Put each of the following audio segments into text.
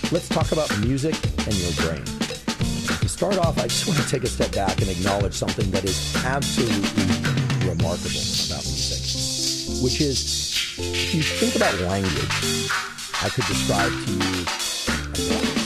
Let's talk about music and your brain. To start off, I just want to take a step back and acknowledge something that is absolutely remarkable about music, which is, if you think about language, I could describe to you as this.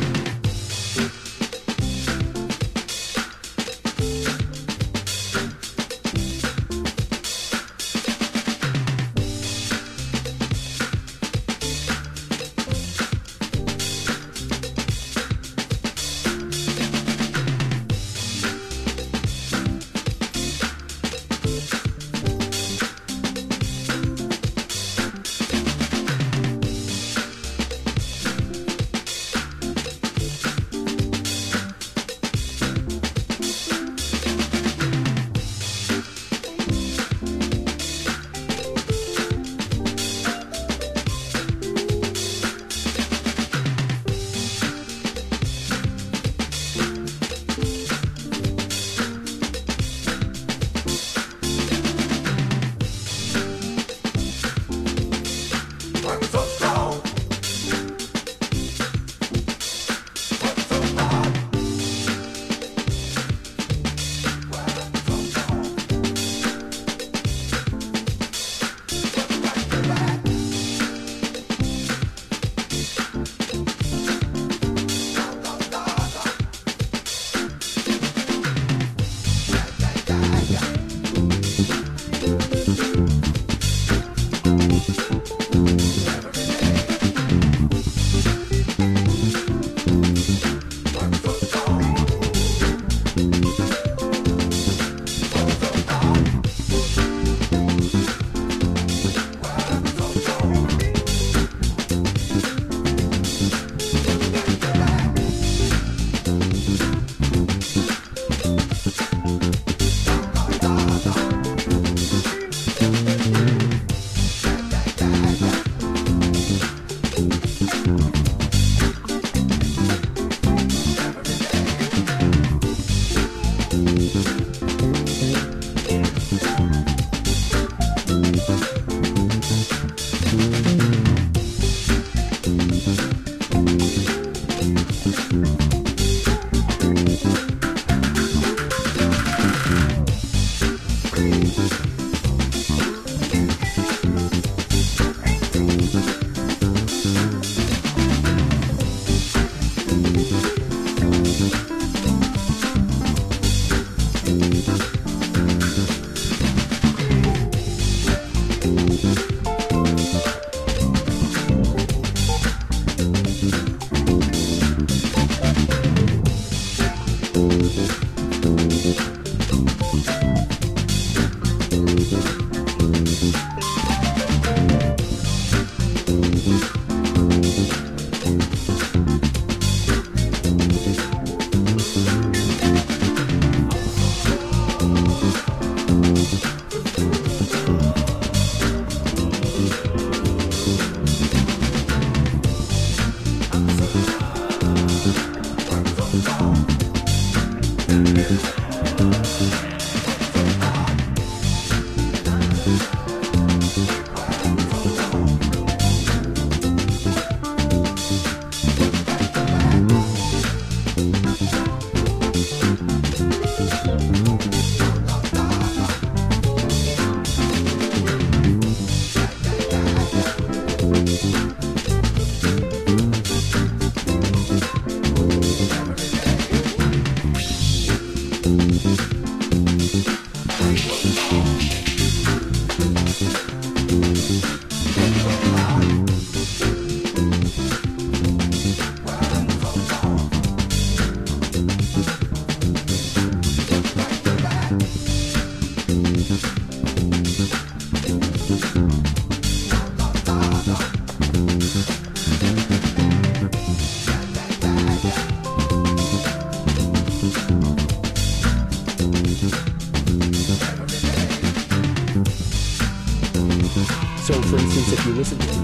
So, for instance, if you listen to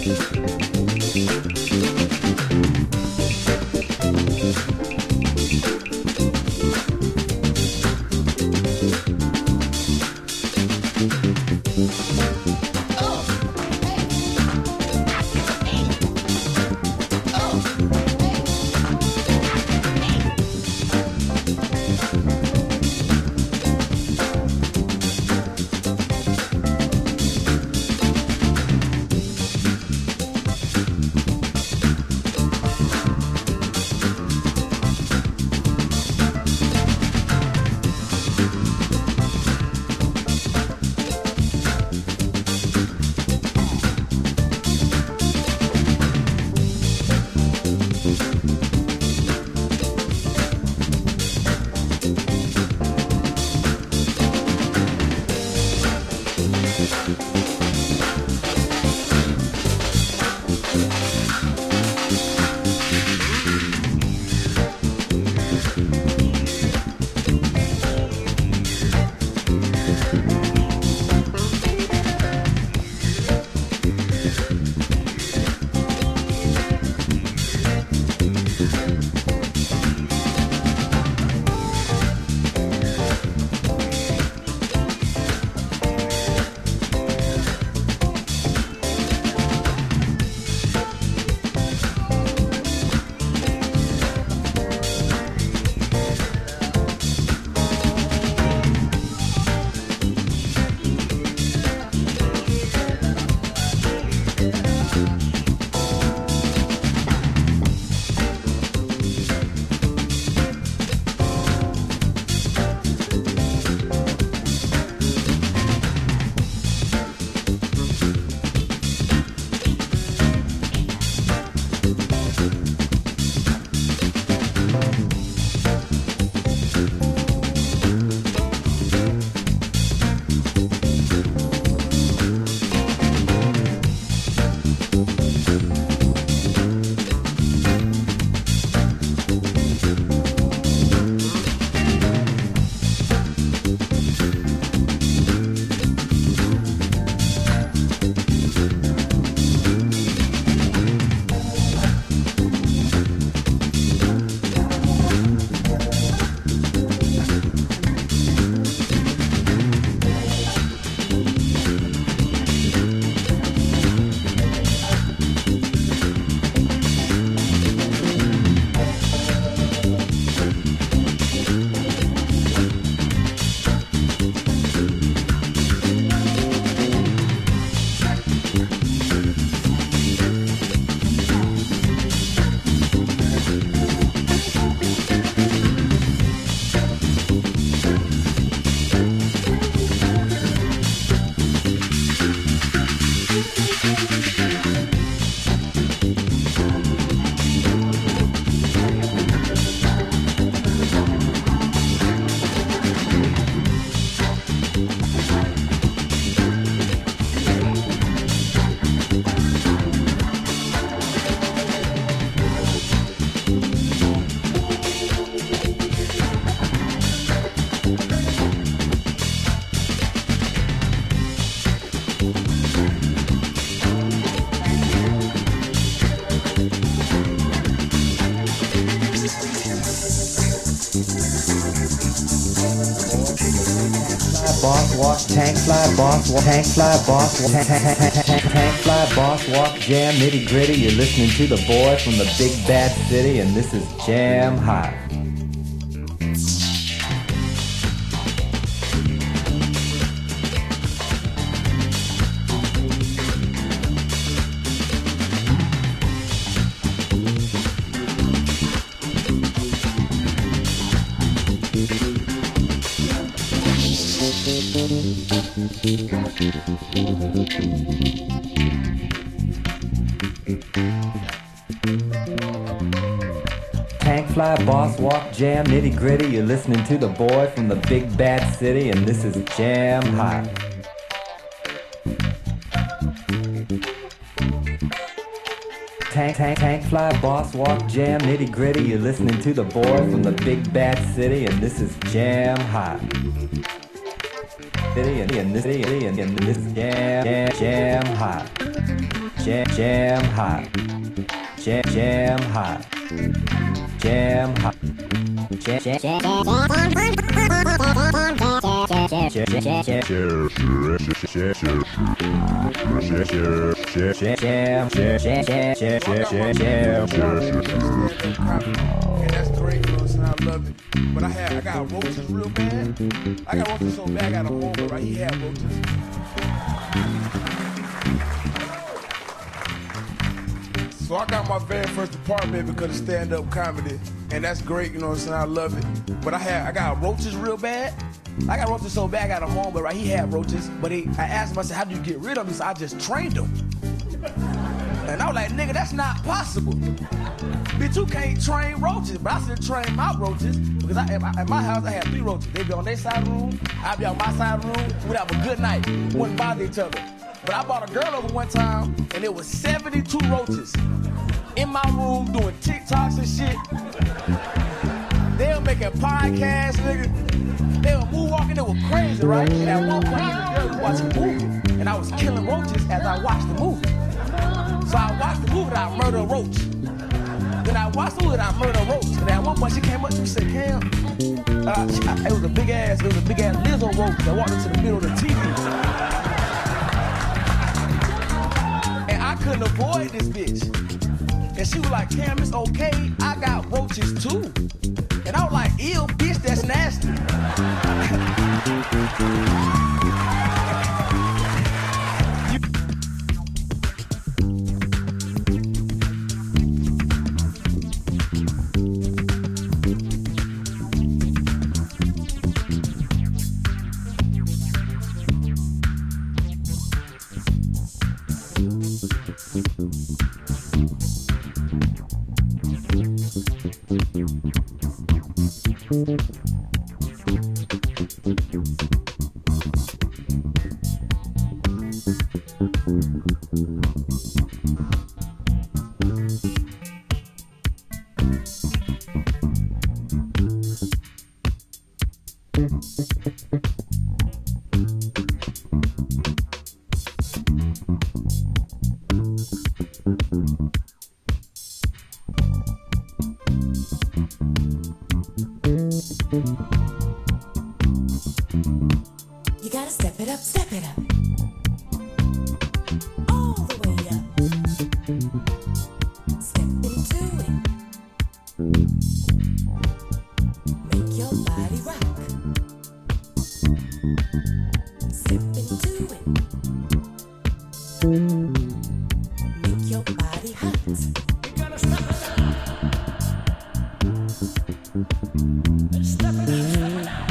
boss walk, tank fly, boss walk, tank fly, boss walk, tank fly, boss walk, jam, nitty gritty. You're listening to the boy from the big bad city, and this is Jam High. Tank fly, boss walk, jam, nitty gritty. You're listening to the boy from the big bad city, and this is Jam High. Tank fly, boss walk, jam, nitty gritty. You're listening to the boy from the big bad city, and this is Jam High. And this is Jam High. Jam hot. Jam hot. Jam hot. That's great, you know what I'm saying? I love it. But I got roaches real bad. I got roaches so bad, I got a homie, right? He had roaches. So I got my very first apartment because of stand-up comedy. And that's great, you know what I'm saying? I love it. But I got roaches real bad. I got roaches so bad, I got a homie, right? He had roaches. But I asked him, I said, how do you get rid of them? He said, I just trained them. And I was like, nigga, that's not possible. Bitch, you can't train roaches. But I still train my roaches because at my house, I had 3 roaches. They'd be on their side of the room, I'd be on my side of the room. We'd have a good night. We wouldn't bother each other. But I brought a girl over one time, and there was 72 roaches in my room doing TikToks and shit. They were making podcasts, nigga. They were moonwalking, they were crazy, right? And at one point, the girl was watching a movie, and I was killing roaches as I watched the movie. So I watched the movie and I murdered a roach. Then I watched the movie and I murdered a roach. And at one point she came up to me and said, Cam, it was a big ass lizard roach that walked into the middle of the TV. And I couldn't avoid this bitch. And she was like, Cam, it's okay, I got roaches too. And I was like, ew, bitch, that's nasty. You gotta step it up, step it up. All the way up. Step into it. Make your body rock. Step into it. Make your body hot. You gotta step it up. Step it up, step it up.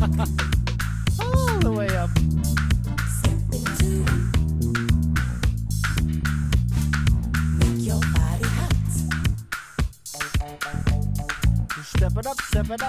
All the way up. Step into. Make your body hot. Step it up, step it up.